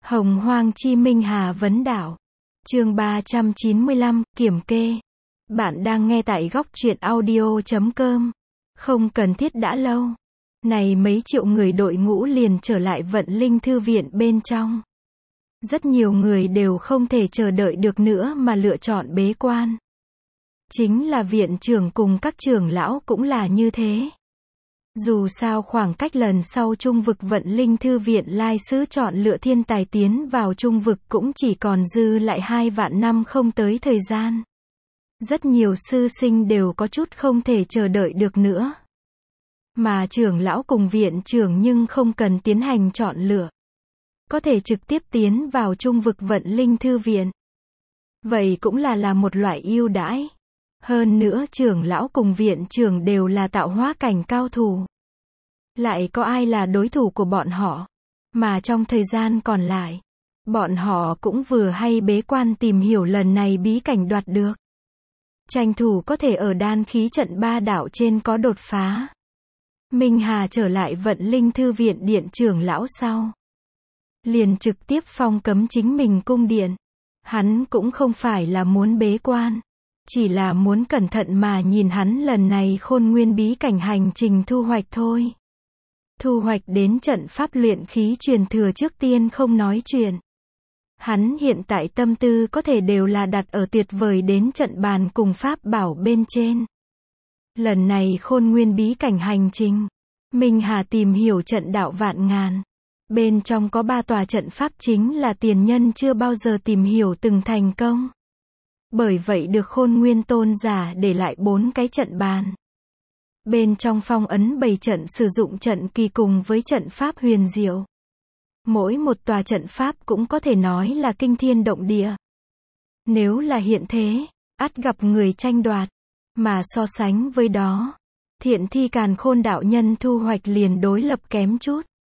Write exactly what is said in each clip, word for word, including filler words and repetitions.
Hồng Hoang Chi Minh Hà Vấn Đảo. Chương ba trăm chín mươi lăm, Kiểm kê. Bạn đang nghe tại góc truyện audio chấm com. Không cần thiết đã lâu. Này mấy triệu người đội ngũ liền trở lại Vận Linh Thư Viện bên trong. Rất nhiều người đều không thể chờ đợi được nữa mà lựa chọn bế quan. Chính là viện trưởng cùng các trưởng lão cũng là như thế. Dù sao khoảng cách lần sau trung vực Vận Linh Thư Viện lai sứ chọn lựa thiên tài tiến vào trung vực cũng chỉ còn dư lại hai vạn năm không tới thời gian. Rất nhiều sư sinh đều có chút không thể chờ đợi được nữa. Mà trưởng lão cùng viện trưởng nhưng không cần tiến hành chọn lựa. Có thể trực tiếp tiến vào trung vực Vận Linh Thư Viện. Vậy cũng là là một loại ưu đãi. Hơn nữa trưởng lão cùng viện trưởng đều là tạo hóa cảnh cao thủ. Lại có ai là đối thủ của bọn họ. Mà trong thời gian còn lại, bọn họ cũng vừa hay bế quan tìm hiểu lần này bí cảnh đoạt được. Tranh thủ có thể ở đan khí trận ba đạo trên có đột phá. Minh Hà trở lại Vận Linh Thư Viện điện trưởng lão sau. Liền trực tiếp phong cấm chính mình cung điện. Hắn cũng không phải là muốn bế quan. Chỉ là muốn cẩn thận mà nhìn hắn lần này khôn nguyên bí cảnh hành trình thu hoạch thôi. Thu hoạch đến trận pháp luyện khí truyền thừa trước tiên không nói chuyện. Hắn hiện tại tâm tư có thể đều là đặt ở tuyệt vời đến trận bàn cùng pháp bảo bên trên. Lần này khôn nguyên bí cảnh hành trình, Minh Hà tìm hiểu trận đạo vạn ngàn. Bên trong có ba tòa trận pháp chính là tiền nhân chưa bao giờ tìm hiểu từng thành công. Bởi vậy được khôn nguyên tôn giả để lại bốn cái trận bàn. Bên trong phong ấn bảy trận sử dụng trận kỳ cùng với trận pháp huyền diệu. Mỗi một tòa trận pháp cũng có thể nói là kinh thiên động địa. Nếu là hiện thế, ắt gặp người tranh đoạt. Mà so sánh với đó, Thiện Thi Càn Khôn đạo nhân thu hoạch liền đối lập kém chút.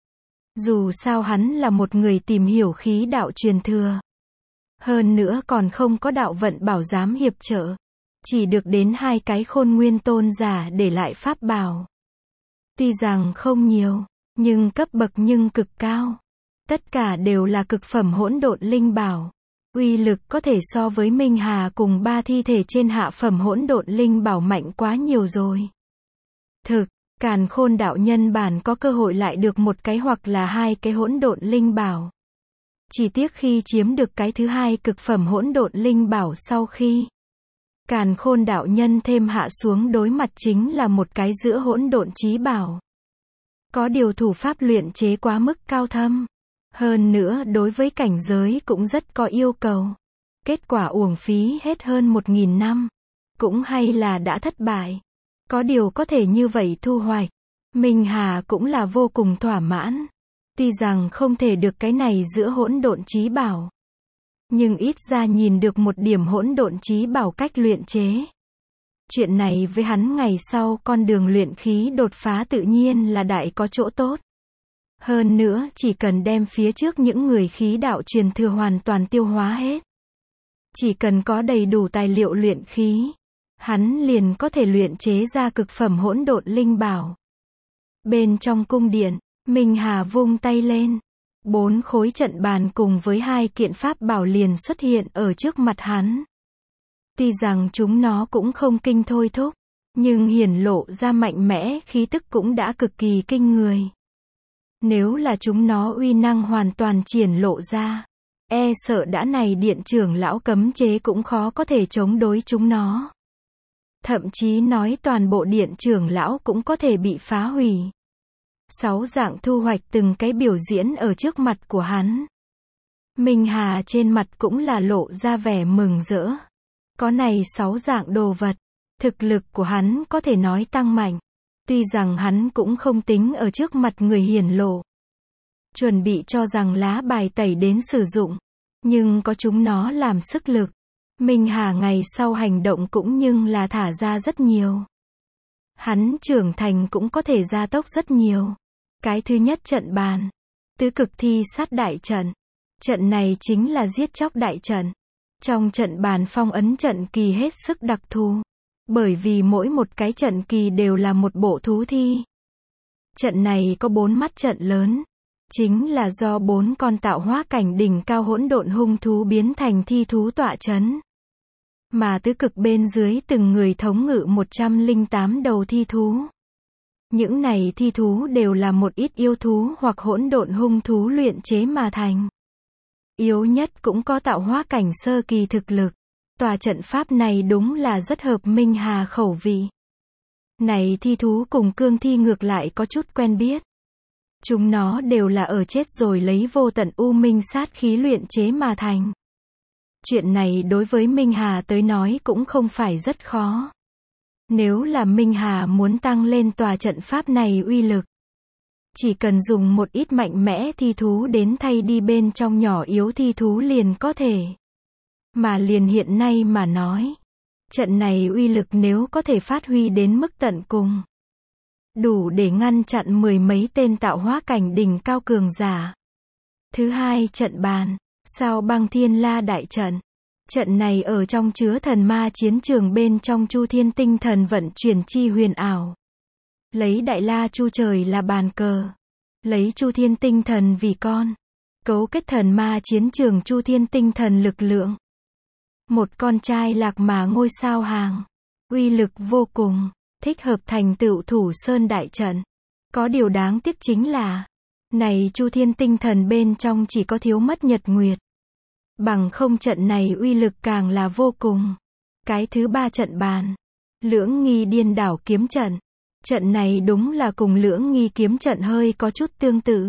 Dù sao hắn là một người tìm hiểu khí đạo truyền thừa. Hơn nữa còn không có đạo vận bảo giám hiệp trợ. Chỉ được đến hai cái khôn nguyên tôn giả để lại pháp bảo. Tuy rằng không nhiều, nhưng cấp bậc nhưng cực cao. Tất cả đều là cực phẩm hỗn độn linh bảo. Uy lực có thể so với Minh Hà cùng ba thi thể trên hạ phẩm hỗn độn linh bảo mạnh quá nhiều rồi. Thực, Càn Khôn đạo nhân bản có cơ hội lại được một cái hoặc là hai cái hỗn độn linh bảo. Chỉ tiếc khi chiếm được cái thứ hai cực phẩm hỗn độn linh bảo sau khi Càn Khôn đạo nhân thêm hạ xuống đối mặt chính là một cái giữa hỗn độn chí bảo. Có điều thủ pháp luyện chế quá mức cao thâm. Hơn nữa đối với cảnh giới cũng rất có yêu cầu. Kết quả uổng phí hết hơn một nghìn năm. Cũng hay là đã thất bại. Có điều có thể như vậy thu hoạch. Minh Hà cũng là vô cùng thỏa mãn. Tuy rằng không thể được cái này giữa hỗn độn chí bảo. Nhưng ít ra nhìn được một điểm hỗn độn chí bảo cách luyện chế. Chuyện này với hắn ngày sau con đường luyện khí đột phá tự nhiên là đại có chỗ tốt. Hơn nữa chỉ cần đem phía trước những người khí đạo truyền thừa hoàn toàn tiêu hóa hết. Chỉ cần có đầy đủ tài liệu luyện khí. Hắn liền có thể luyện chế ra cực phẩm hỗn độn linh bảo. Bên trong cung điện, Minh Hà vung tay lên. Bốn khối trận bàn cùng với hai kiện pháp bảo liền xuất hiện ở trước mặt hắn. Tuy rằng chúng nó cũng không kinh thôi thúc, nhưng hiển lộ ra mạnh mẽ khí tức cũng đã cực kỳ kinh người. Nếu là chúng nó uy năng hoàn toàn triển lộ ra, e sợ đã này điện trưởng lão cấm chế cũng khó có thể chống đối chúng nó. Thậm chí nói toàn bộ điện trưởng lão cũng có thể bị phá hủy. Sáu dạng thu hoạch từng cái biểu diễn ở trước mặt của hắn. Minh Hà trên mặt cũng là lộ ra vẻ mừng rỡ. Có này sáu dạng đồ vật, thực lực của hắn có thể nói tăng mạnh. Tuy rằng hắn cũng không tính ở trước mặt người hiển lộ. Chuẩn bị cho rằng lá bài tẩy đến sử dụng. Nhưng có chúng nó làm sức lực. Minh Hà ngày sau hành động cũng nhưng là thả ra rất nhiều. Hắn trưởng thành cũng có thể gia tốc rất nhiều. Cái thứ nhất trận bàn. Tứ cực thi sát đại trận. Trận này chính là giết chóc đại trận. Trong trận bàn phong ấn trận kỳ hết sức đặc thù. Bởi vì mỗi một cái trận kỳ đều là một bộ thú thi. Trận này có bốn mắt trận lớn. chính là do bốn con tạo hóa cảnh đỉnh cao hỗn độn hung thú biến thành thi thú tọa chấn. Mà tứ cực bên dưới từng người thống ngự một trăm lẻ tám đầu thi thú. Những này thi thú đều là một ít yêu thú hoặc hỗn độn hung thú luyện chế mà thành. Yếu nhất cũng có tạo hóa cảnh sơ kỳ thực lực. Tòa trận pháp này đúng là rất hợp Minh Hà khẩu vị. Này thi thú cùng cương thi ngược lại có chút quen biết. Chúng nó đều là ở chết rồi lấy vô tận u minh sát khí luyện chế mà thành. Chuyện này đối với Minh Hà tới nói cũng không phải rất khó. Nếu là Minh Hà muốn tăng lên tòa trận pháp này uy lực, chỉ cần dùng một ít mạnh mẽ thi thú đến thay đi bên trong nhỏ yếu thi thú liền có thể. Mà liền hiện nay mà nói, trận này uy lực nếu có thể phát huy đến mức tận cùng, đủ để ngăn chặn mười mấy tên tạo hóa cảnh đỉnh cao cường giả. Thứ hai, trận bàn, Sao Băng Thiên La đại trận. Trận này ở trong chứa thần ma chiến trường bên trong Chu Thiên tinh thần vận chuyển chi huyền ảo. Lấy Đại La Chu trời là bàn cờ, lấy Chu Thiên tinh thần vì con, cấu kết thần ma chiến trường Chu Thiên tinh thần lực lượng. Một con trai lạc mà ngôi sao hàng, uy lực vô cùng, thích hợp thành tựu Thủ Sơn đại trận. Có điều đáng tiếc chính là, này Chu Thiên tinh thần bên trong chỉ có thiếu mất nhật nguyệt. Bằng không trận này uy lực càng là vô cùng. Cái thứ ba, trận bàn, Lưỡng Nghi Điên Đảo kiếm trận. Trận này đúng là cùng Lưỡng Nghi kiếm trận hơi có chút tương tự,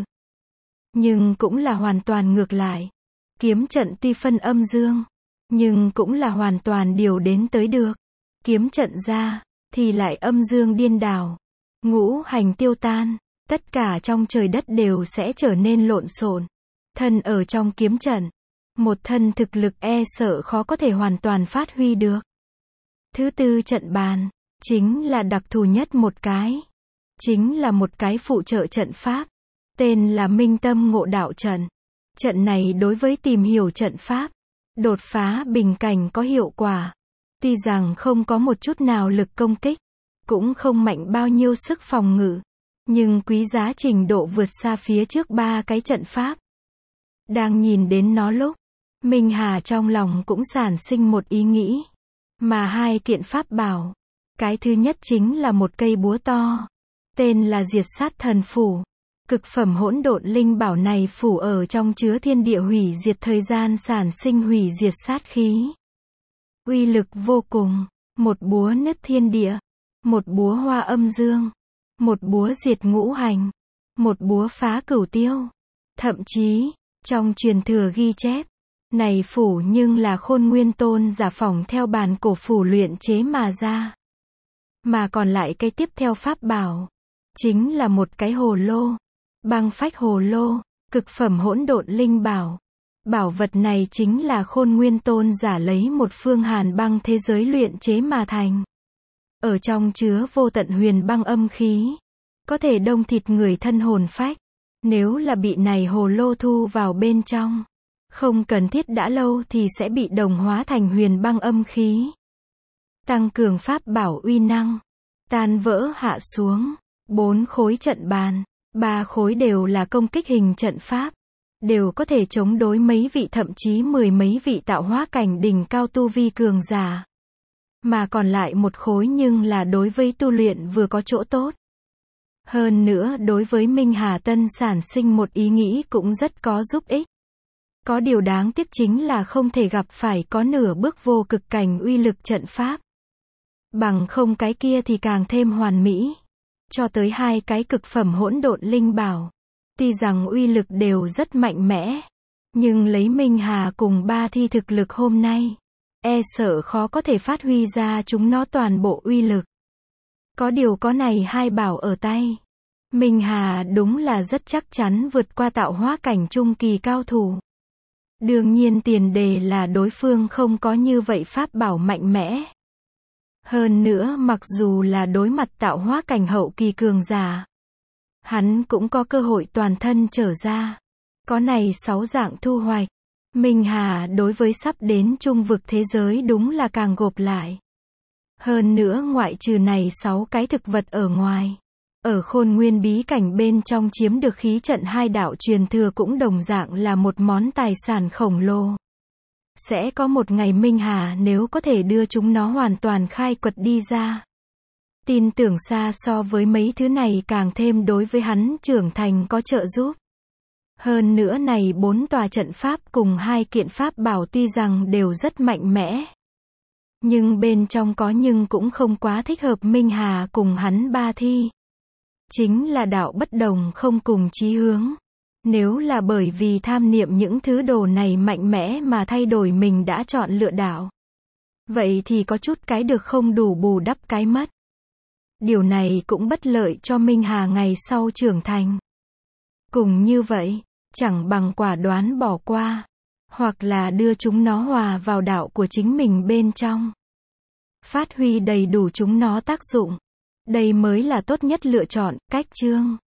nhưng cũng là hoàn toàn ngược lại. Kiếm trận tuy phân âm dương, nhưng cũng là hoàn toàn điều đến tới được. Kiếm trận ra, thì lại âm dương điên đảo, ngũ hành tiêu tan, tất cả trong trời đất đều sẽ trở nên lộn xộn. Thân ở trong kiếm trận, một thân thực lực e sợ khó có thể hoàn toàn phát huy được. Thứ tư, trận bàn, chính là đặc thù nhất một cái. Chính là một cái phụ trợ trận pháp, tên là Minh Tâm Ngộ Đạo trận. Trận này đối với tìm hiểu trận pháp, đột phá bình cảnh có hiệu quả. Tuy rằng không có một chút nào lực công kích, cũng không mạnh bao nhiêu sức phòng ngự, nhưng quý giá trình độ vượt xa phía trước ba cái trận pháp. Đang nhìn đến nó lúc, Minh Hà trong lòng cũng sản sinh một ý nghĩ. Mà hai kiện pháp bảo, cái thứ nhất chính là một cây búa to, tên là Diệt Sát Thần Phủ. Cực phẩm hỗn độn linh bảo này phủ ở trong chứa thiên địa hủy diệt thời gian sản sinh hủy diệt sát khí. Uy lực vô cùng, một búa nứt thiên địa, một búa hoa âm dương, một búa diệt ngũ hành, một búa phá cửu tiêu. Thậm chí, trong truyền thừa ghi chép, này phủ nhưng là Khôn Nguyên Tôn giả phỏng theo bản cổ phủ luyện chế mà ra. Mà còn lại cái tiếp theo pháp bảo, chính là một cái hồ lô, băng phách hồ lô, cực phẩm hỗn độn linh bảo. Bảo vật này chính là Khôn Nguyên Tôn giả lấy một phương hàn băng thế giới luyện chế mà thành. Ở trong chứa vô tận huyền băng âm khí, có thể đông thịt người thân hồn phách. Nếu là bị này hồ lô thu vào bên trong, không cần thiết đã lâu thì sẽ bị đồng hóa thành huyền băng âm khí. Tăng cường pháp bảo uy năng, tan vỡ hạ xuống. Bốn khối trận bàn, ba khối đều là công kích hình trận pháp, đều có thể chống đối mấy vị thậm chí mười mấy vị tạo hóa cảnh đỉnh cao tu vi cường giả. Mà còn lại một khối nhưng là đối với tu luyện vừa có chỗ tốt. Hơn nữa đối với Minh Hà Tân sản sinh một ý nghĩ cũng rất có giúp ích. Có điều đáng tiếc chính là không thể gặp phải có nửa bước vô cực cảnh uy lực trận pháp. Bằng không cái kia thì càng thêm hoàn mỹ. Cho tới hai cái cực phẩm hỗn độn linh bảo, tuy rằng uy lực đều rất mạnh mẽ, nhưng lấy Minh Hà cùng ba thi thực lực hôm nay, e sợ khó có thể phát huy ra chúng nó toàn bộ uy lực. Có điều có này hai bảo ở tay, Minh Hà đúng là rất chắc chắn vượt qua tạo hóa cảnh trung kỳ cao thủ. Đương nhiên tiền đề là đối phương không có như vậy pháp bảo mạnh mẽ. Hơn nữa mặc dù là đối mặt tạo hóa cảnh hậu kỳ cường giả, hắn cũng có cơ hội toàn thân trở ra. Có này sáu dạng thu hoạch, Minh Hà đối với sắp đến trung vực thế giới đúng là càng gộp lại. Hơn nữa ngoại trừ này sáu cái thực vật ở ngoài, Ở Khôn Nguyên bí cảnh bên trong chiếm được khí trận hai đạo truyền thừa cũng đồng dạng là một món tài sản khổng lồ. Sẽ có một ngày Minh Hà nếu có thể đưa chúng nó hoàn toàn khai quật đi ra. Tin tưởng xa so với mấy thứ này càng thêm đối với hắn trưởng thành có trợ giúp. Hơn nữa này bốn tòa trận pháp cùng hai kiện pháp bảo tuy rằng đều rất mạnh mẽ. Nhưng bên trong có nhưng cũng không quá thích hợp Minh Hà cùng hắn ba thi. Chính là đạo bất đồng không cùng chí hướng. Nếu là bởi vì tham niệm những thứ đồ này mạnh mẽ mà thay đổi mình đã chọn lựa đạo. Vậy thì có chút cái được không đủ bù đắp cái mất. Điều này cũng bất lợi cho Minh Hà ngày sau trưởng thành. Cùng như vậy, chẳng bằng quả đoán bỏ qua. Hoặc là đưa chúng nó hòa vào đạo của chính mình bên trong. Phát huy đầy đủ chúng nó tác dụng. Đây mới là tốt nhất lựa chọn, cách chương.